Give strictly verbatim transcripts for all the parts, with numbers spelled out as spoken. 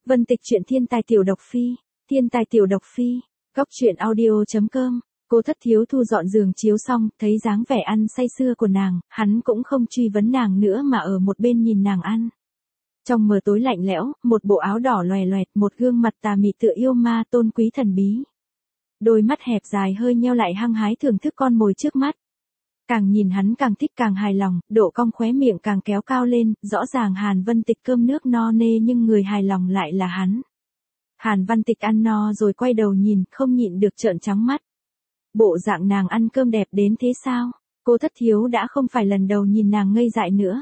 Vân Tịch truyện thiên tài tiểu độc phi, thiên tài tiểu độc phi, góc truyện audio.com. Cô Thất Thiếu thu dọn giường chiếu xong, thấy dáng vẻ ăn say sưa của nàng, hắn cũng không truy vấn nàng nữa mà ở một bên nhìn nàng ăn. Trong mờ tối lạnh lẽo, một bộ áo đỏ loè loẹt, một gương mặt tà mị tựa yêu ma tôn quý thần bí. Đôi mắt hẹp dài hơi nheo lại hăng hái thưởng thức con mồi trước mắt. Càng nhìn hắn càng thích càng hài lòng, độ cong khóe miệng càng kéo cao lên, rõ ràng Hàn Vân Tịch cơm nước no nê nhưng người hài lòng lại là hắn. Hàn Vân Tịch ăn no rồi quay đầu nhìn, không nhịn được trợn trắng mắt. Bộ dạng nàng ăn cơm đẹp đến thế sao? Cô Thất Thiếu đã không phải lần đầu nhìn nàng ngây dại nữa.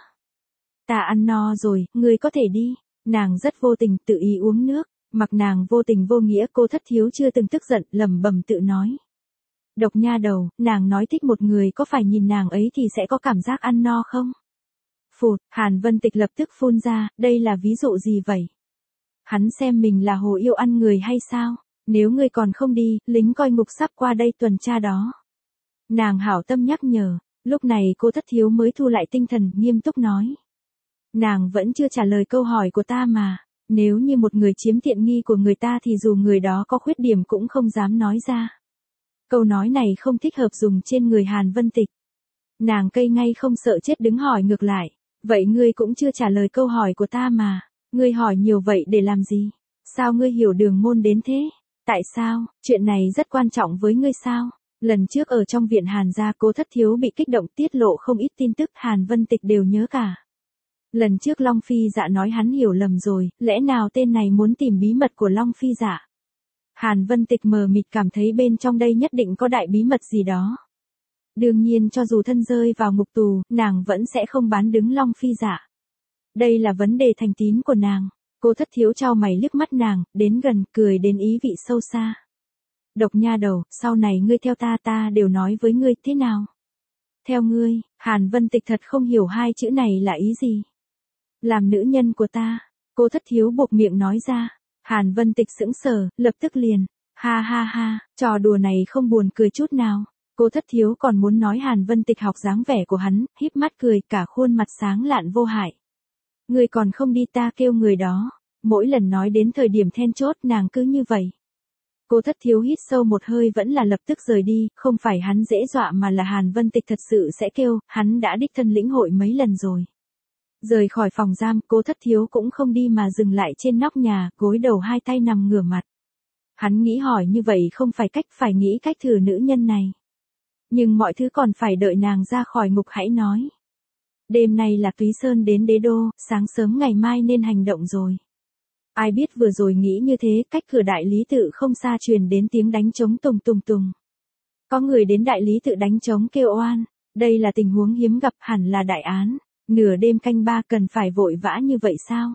Ta ăn no rồi, ngươi có thể đi. Nàng rất vô tình tự ý uống nước, mặc nàng vô tình vô nghĩa Cô Thất Thiếu chưa từng tức giận, lẩm bẩm tự nói. Độc nha đầu, nàng nói thích một người có phải nhìn nàng ấy thì sẽ có cảm giác ăn no không? Phụt, Hàn Vân Tịch lập tức phun ra, đây là ví dụ gì vậy? Hắn xem mình là hồ yêu ăn người hay sao? Nếu ngươi còn không đi, lính coi ngục sắp qua đây tuần tra đó. Nàng hảo tâm nhắc nhở, lúc này Cô Thất Thiếu mới thu lại tinh thần, nghiêm túc nói. Nàng vẫn chưa trả lời câu hỏi của ta mà, nếu như một người chiếm tiện nghi của người ta thì dù người đó có khuyết điểm cũng không dám nói ra. Câu nói này không thích hợp dùng trên người Hàn Vân Tịch. Nàng cây ngay không sợ chết đứng hỏi ngược lại, vậy ngươi cũng chưa trả lời câu hỏi của ta mà, ngươi hỏi nhiều vậy để làm gì? Sao ngươi hiểu đường môn đến thế? Tại sao, chuyện này rất quan trọng với ngươi sao? Lần trước ở trong viện Hàn gia Cô Thất Thiếu bị kích động tiết lộ không ít tin tức Hàn Vân Tịch đều nhớ cả. Lần trước Long Phi Dạ nói hắn hiểu lầm rồi, lẽ nào tên này muốn tìm bí mật của Long Phi Dạ? Hàn Vân Tịch mờ mịt cảm thấy bên trong đây nhất định có đại bí mật gì đó. Đương nhiên cho dù thân rơi vào ngục tù, nàng vẫn sẽ không bán đứng Long Phi Dạ. Đây là vấn đề thành tín của nàng. Cô Thất Thiếu trao mày liếc mắt nàng, đến gần, cười đến ý vị sâu xa. Độc nha đầu, sau này ngươi theo ta ta đều nói với ngươi, thế nào? Theo ngươi, Hàn Vân Tịch thật không hiểu hai chữ này là ý gì. Làm nữ nhân của ta, Cô Thất Thiếu buộc miệng nói ra. Hàn Vân Tịch sững sờ, lập tức liền. Ha ha ha, trò đùa này không buồn cười chút nào. Cô Thất Thiếu còn muốn nói Hàn Vân Tịch học dáng vẻ của hắn, híp mắt cười, cả khuôn mặt sáng lạn vô hại. Người còn không đi ta kêu người đó. Mỗi lần nói đến thời điểm then chốt nàng cứ như vậy. Cô Thất Thiếu hít sâu một hơi vẫn là lập tức rời đi, không phải hắn dễ dọa mà là Hàn Vân Tịch thật sự sẽ kêu, hắn đã đích thân lĩnh hội mấy lần rồi. Rời khỏi phòng giam, Cô Thất Thiếu cũng không đi mà dừng lại trên nóc nhà, gối đầu hai tay nằm ngửa mặt. Hắn nghĩ hỏi như vậy không phải cách, phải nghĩ cách thử nữ nhân này. Nhưng mọi thứ còn phải đợi nàng ra khỏi ngục hãy nói. Đêm nay là Túy Sơn đến Đế Đô, sáng sớm ngày mai nên hành động rồi. Ai biết vừa rồi nghĩ như thế, cách cửa đại lý tự không xa truyền đến tiếng đánh trống tùng tùng tùng. Có người đến đại lý tự đánh trống kêu oan, đây là tình huống hiếm gặp, hẳn là đại án. Nửa đêm canh ba cần phải vội vã như vậy sao?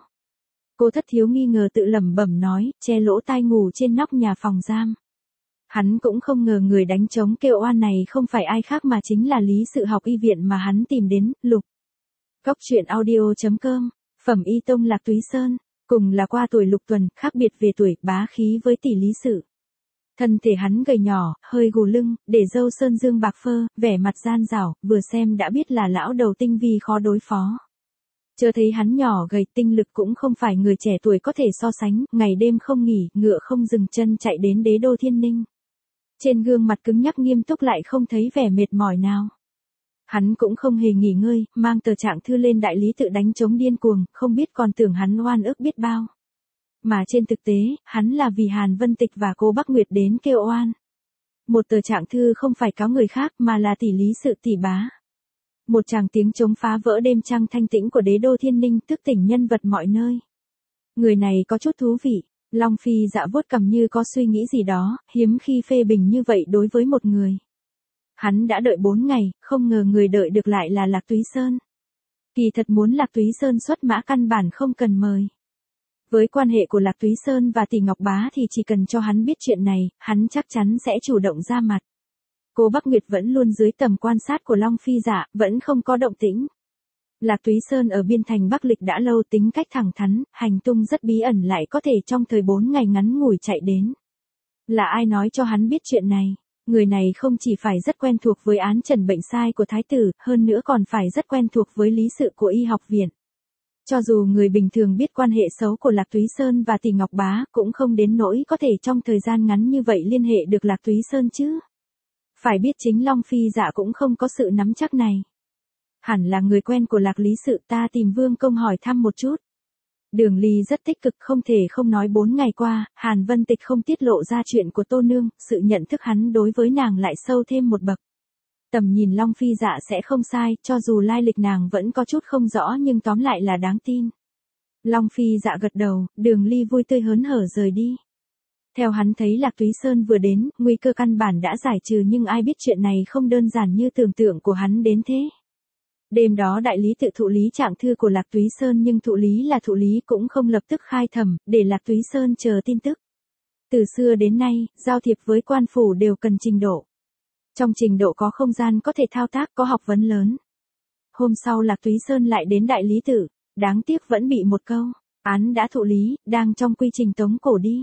Cô Thất Thiếu nghi ngờ tự lẩm bẩm nói, che lỗ tai ngủ trên nóc nhà phòng giam. Hắn cũng không ngờ người đánh trống kêu oan này không phải ai khác mà chính là Lý Sự học y viện mà hắn tìm đến, Lục. Góc truyện audio.com, Phẩm Y Tông Lạc Túy Sơn, cùng là qua tuổi lục tuần, khác biệt về tuổi, bá khí với tỷ Lý Sự. Thân thể hắn gầy nhỏ, hơi gù lưng, để râu sơn dương bạc phơ, vẻ mặt gian rảo, vừa xem đã biết là lão đầu tinh vi khó đối phó. Chưa thấy hắn nhỏ gầy, tinh lực cũng không phải người trẻ tuổi có thể so sánh, ngày đêm không nghỉ, ngựa không dừng chân chạy đến Đế Đô Thiên Ninh. Trên gương mặt cứng nhắc nghiêm túc lại không thấy vẻ mệt mỏi nào. Hắn cũng không hề nghỉ ngơi, mang tờ trạng thư lên đại lý tự đánh trống điên cuồng, không biết còn tưởng hắn oan ức biết bao. Mà trên thực tế, hắn là vì Hàn Vân Tịch và cô Bắc Nguyệt đến kêu oan. Một tờ trạng thư không phải cáo người khác mà là tỷ Lý Sự tỷ bá. Một tràng tiếng trống phá vỡ đêm trăng thanh tĩnh của Đế Đô Thiên Ninh, thức tỉnh nhân vật mọi nơi. Người này có chút thú vị. Long Phi Dạ vuốt cằm như có suy nghĩ gì đó, hiếm khi phê bình như vậy đối với một người. Hắn đã đợi bốn ngày, không ngờ người đợi được lại là Lạc Túy Sơn. Kỳ thật muốn Lạc Túy Sơn xuất mã căn bản không cần mời. Với quan hệ của Lạc Túy Sơn và tỷ Ngọc Bá thì chỉ cần cho hắn biết chuyện này, hắn chắc chắn sẽ chủ động ra mặt. Cô Bắc Nguyệt vẫn luôn dưới tầm quan sát của Long Phi Dạ, vẫn không có động tĩnh. Lạc Túy Sơn ở biên thành Bắc Lịch đã lâu, tính cách thẳng thắn, hành tung rất bí ẩn, lại có thể trong thời bốn ngày ngắn ngủi chạy đến. Là ai nói cho hắn biết chuyện này? Người này không chỉ phải rất quen thuộc với án trần bệnh sai của Thái tử, hơn nữa còn phải rất quen thuộc với lý sự của y học viện. Cho dù người bình thường biết quan hệ xấu của Lạc Túy Sơn và Tỷ Ngọc Bá, cũng không đến nỗi có thể trong thời gian ngắn như vậy liên hệ được Lạc Túy Sơn chứ. Phải biết chính Long Phi Dạ cũng không có sự nắm chắc này. Hẳn là người quen của Lạc Lý Sự, ta tìm Vương Công hỏi thăm một chút. Đường Ly rất tích cực, không thể không nói bốn ngày qua, Hàn Vân Tịch không tiết lộ ra chuyện của Tô Nương, sự nhận thức hắn đối với nàng lại sâu thêm một bậc. Tầm nhìn Long Phi Dạ sẽ không sai, cho dù lai lịch nàng vẫn có chút không rõ nhưng tóm lại là đáng tin. Long Phi Dạ gật đầu, Đường Ly vui tươi hớn hở rời đi. Theo hắn thấy Lạc Túy Sơn vừa đến, nguy cơ căn bản đã giải trừ, nhưng ai biết chuyện này không đơn giản như tưởng tượng của hắn đến thế. Đêm đó đại lý tự thụ lý trạng thư của Lạc Túy Sơn, nhưng thụ lý là thụ lý cũng không lập tức khai thẩm, để Lạc Túy Sơn chờ tin tức. Từ xưa đến nay, giao thiệp với quan phủ đều cần trình độ. Trong trình độ có không gian có thể thao tác, có học vấn lớn. Hôm sau Lạc Túy Sơn lại đến đại lý tự, đáng tiếc vẫn bị một câu, án đã thụ lý, đang trong quy trình tống cổ đi.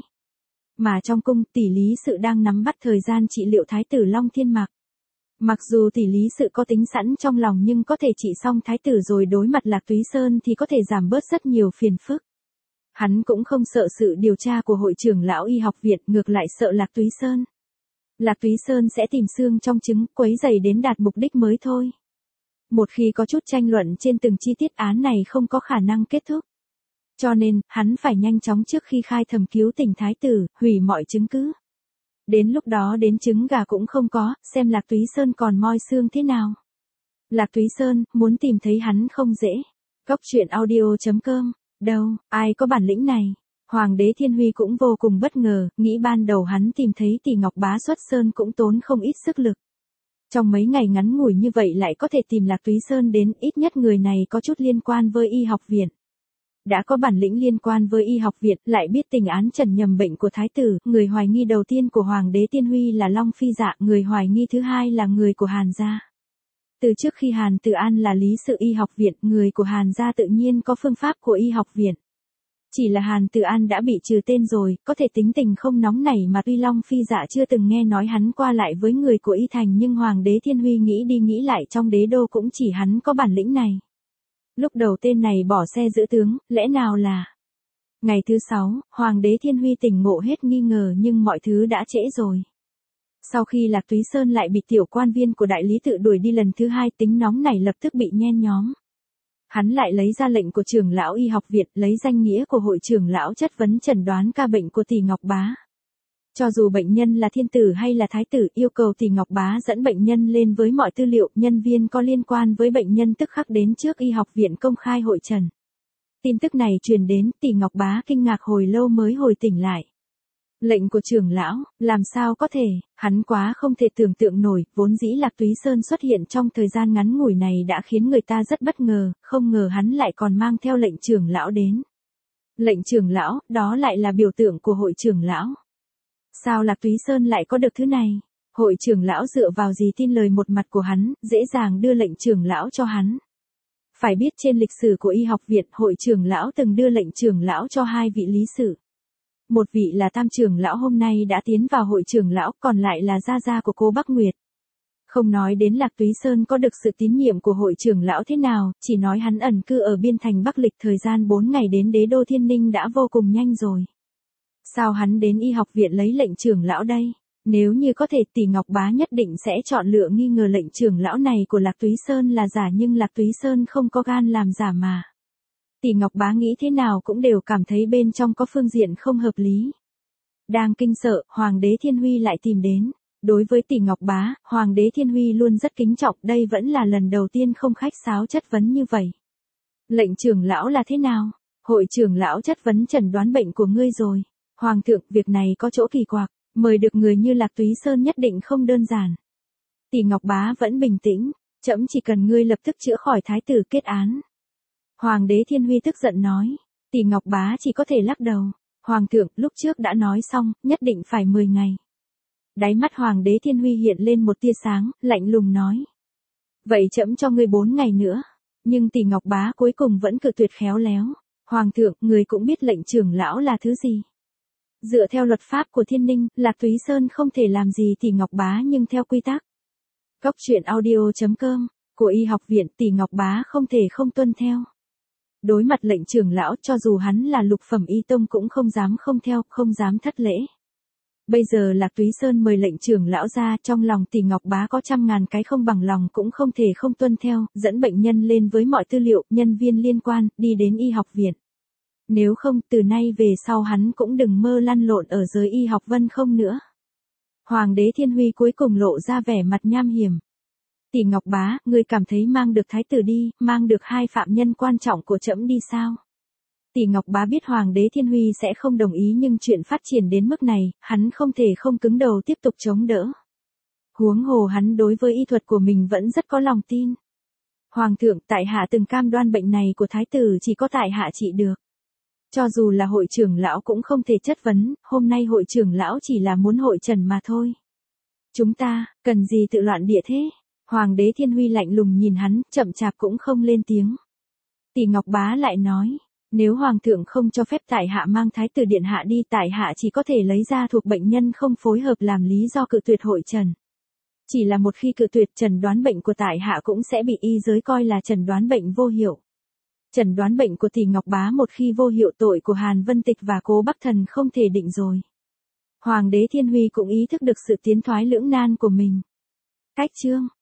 Mà trong cung, tỷ lý sự đang nắm bắt thời gian trị liệu thái tử Long Thiên Mạc. Mặc dù tỷ lý sự có tính sẵn trong lòng nhưng có thể trị xong thái tử rồi đối mặt Lạc Túy Sơn thì có thể giảm bớt rất nhiều phiền phức. Hắn cũng không sợ sự điều tra của hội trưởng lão y học viện, ngược lại sợ Lạc Túy Sơn. Lạc Túy Sơn sẽ tìm xương trong trứng, quấy rầy đến đạt mục đích mới thôi. Một khi có chút tranh luận trên từng chi tiết, án này không có khả năng kết thúc. Cho nên, hắn phải nhanh chóng trước khi khai thẩm cứu tỉnh thái tử, hủy mọi chứng cứ. Đến lúc đó đến trứng gà cũng không có, xem Lạc Túy Sơn còn moi xương thế nào. Lạc Túy Sơn, muốn tìm thấy hắn không dễ. Góc truyện audio chấm com, đâu, ai có bản lĩnh này. Hoàng đế Thiên Huy cũng vô cùng bất ngờ, nghĩ ban đầu hắn tìm thấy Tỷ Ngọc Bá xuất sơn cũng tốn không ít sức lực. Trong mấy ngày ngắn ngủi như vậy lại có thể tìm Lạc Túy Sơn đến, ít nhất người này có chút liên quan với y học viện. Đã có bản lĩnh liên quan với y học viện, lại biết tình án trần nhầm bệnh của thái tử, người hoài nghi đầu tiên của Hoàng đế Thiên Huy là Long Phi Dạ, người hoài nghi thứ hai là người của Hàn gia. Từ trước khi Hàn Tự An là lý sự y học viện, người của Hàn gia tự nhiên có phương pháp của y học viện. Chỉ là Hàn Tự An đã bị trừ tên rồi, có thể tính tình không nóng nảy mà tuy Long Phi Dạ chưa từng nghe nói hắn qua lại với người của y thành, nhưng Hoàng đế Thiên Huy nghĩ đi nghĩ lại trong đế đô cũng chỉ hắn có bản lĩnh này. Lúc đầu tên này bỏ xe giữ tướng, lẽ nào là... Ngày thứ sáu, Hoàng đế Thiên Huy tỉnh ngộ hết nghi ngờ nhưng mọi thứ đã trễ rồi. Sau khi Lạc Túy Sơn lại bị tiểu quan viên của đại lý tự đuổi đi lần thứ hai, tính nóng này lập tức bị nhen nhóm. Hắn lại lấy ra lệnh của trưởng lão y học viện, lấy danh nghĩa của hội trưởng lão chất vấn chẩn đoán ca bệnh của Tỷ Ngọc Bá. Cho dù bệnh nhân là thiên tử hay là thái tử, yêu cầu Tỷ Ngọc Bá dẫn bệnh nhân lên với mọi tư liệu, nhân viên có liên quan với bệnh nhân tức khắc đến trước y học viện công khai hội trần. Tin tức này truyền đến, Tỷ Ngọc Bá kinh ngạc hồi lâu mới hồi tỉnh lại. Lệnh của trưởng lão, làm sao có thể, hắn quá không thể tưởng tượng nổi, vốn dĩ Lạc Túy Sơn xuất hiện trong thời gian ngắn ngủi này đã khiến người ta rất bất ngờ, không ngờ hắn lại còn mang theo lệnh trưởng lão đến. Lệnh trưởng lão, đó lại là biểu tượng của hội trưởng lão. Sao Lạc Túy Sơn lại có được thứ này? Hội trưởng lão dựa vào gì tin lời một mặt của hắn, dễ dàng đưa lệnh trưởng lão cho hắn. Phải biết trên lịch sử của y học viện, hội trưởng lão từng đưa lệnh trưởng lão cho hai vị lý sự. Một vị là tam trưởng lão hôm nay đã tiến vào hội trưởng lão, còn lại là gia gia của cô Bắc Nguyệt. Không nói đến Lạc Túy Sơn có được sự tín nhiệm của hội trưởng lão thế nào, chỉ nói hắn ẩn cư ở biên thành Bắc Lịch thời gian bốn ngày đến đế đô Thiên Ninh đã vô cùng nhanh rồi. Sao hắn đến y học viện lấy lệnh trưởng lão đây? Nếu như có thể, Tỷ Ngọc Bá nhất định sẽ chọn lựa nghi ngờ lệnh trưởng lão này của Lạc Túy Sơn là giả, nhưng Lạc Túy Sơn không có gan làm giả mà. Tỷ Ngọc Bá nghĩ thế nào cũng đều cảm thấy bên trong có phương diện không hợp lý. Đang kinh sợ, Hoàng đế Thiên Huy lại tìm đến. Đối với Tỷ Ngọc Bá, Hoàng đế Thiên Huy luôn rất kính trọng, đây vẫn là lần đầu tiên không khách sáo chất vấn như vậy. Lệnh trưởng lão là thế nào? Hội trưởng lão chất vấn chẩn đoán bệnh của ngươi rồi. Hoàng thượng, việc này có chỗ kỳ quặc, mời được người như Lạc Túy Sơn nhất định không đơn giản. Tỷ Ngọc Bá vẫn bình tĩnh, trẫm chỉ cần ngươi lập tức chữa khỏi thái tử kết án. Hoàng đế Thiên Huy tức giận nói, Tỷ Ngọc Bá chỉ có thể lắc đầu. Hoàng thượng, lúc trước đã nói xong, nhất định phải mười ngày. Đáy mắt Hoàng đế Thiên Huy hiện lên một tia sáng, lạnh lùng nói. Vậy trẫm cho ngươi bốn ngày nữa. Nhưng Tỷ Ngọc Bá cuối cùng vẫn cự tuyệt khéo léo. Hoàng thượng, người cũng biết lệnh trưởng lão là thứ gì. Dựa theo luật pháp của Thiên Ninh, Lạc Túy Sơn không thể làm gì Tỷ Ngọc Bá, nhưng theo quy tắc. Góc truyện audio chấm com, của y học viện, Tỷ Ngọc Bá không thể không tuân theo. Đối mặt lệnh trưởng lão, cho dù hắn là lục phẩm y tông cũng không dám không theo, không dám thất lễ. Bây giờ Lạc Túy Sơn mời lệnh trưởng lão ra, trong lòng Tỷ Ngọc Bá có trăm ngàn cái không bằng lòng cũng không thể không tuân theo, dẫn bệnh nhân lên với mọi tư liệu, nhân viên liên quan, đi đến y học viện. Nếu không, từ nay về sau hắn cũng đừng mơ lăn lộn ở giới y học vân không nữa. Hoàng đế Thiên Huy cuối cùng lộ ra vẻ mặt nham hiểm. Tỷ Ngọc Bá, ngươi cảm thấy mang được thái tử đi, mang được hai phạm nhân quan trọng của trẫm đi sao? Tỷ Ngọc Bá biết Hoàng đế Thiên Huy sẽ không đồng ý, nhưng chuyện phát triển đến mức này, hắn không thể không cứng đầu tiếp tục chống đỡ. Huống hồ hắn đối với y thuật của mình vẫn rất có lòng tin. Hoàng thượng, tại hạ từng cam đoan bệnh này của thái tử chỉ có tại hạ trị được. Cho dù là hội trưởng lão cũng không thể chất vấn, hôm nay hội trưởng lão chỉ là muốn hội trần mà thôi. Chúng ta, cần gì tự loạn địa thế? Hoàng đế Thiên Huy lạnh lùng nhìn hắn, chậm chạp cũng không lên tiếng. Tỷ Ngọc Bá lại nói, nếu Hoàng thượng không cho phép tại hạ mang thái tử điện hạ đi, tại hạ chỉ có thể lấy ra thuộc bệnh nhân không phối hợp làm lý do cự tuyệt hội trần. Chỉ là một khi cự tuyệt, chẩn đoán bệnh của tại hạ cũng sẽ bị y giới coi là chẩn đoán bệnh vô hiệu. Chẩn đoán bệnh của Tỷ Ngọc Bá một khi vô hiệu, tội của Hàn Vân Tịch và Cố Bắc Thần không thể định rồi. Hoàng đế Thiên Huy cũng ý thức được sự tiến thoái lưỡng nan của mình. Cách chương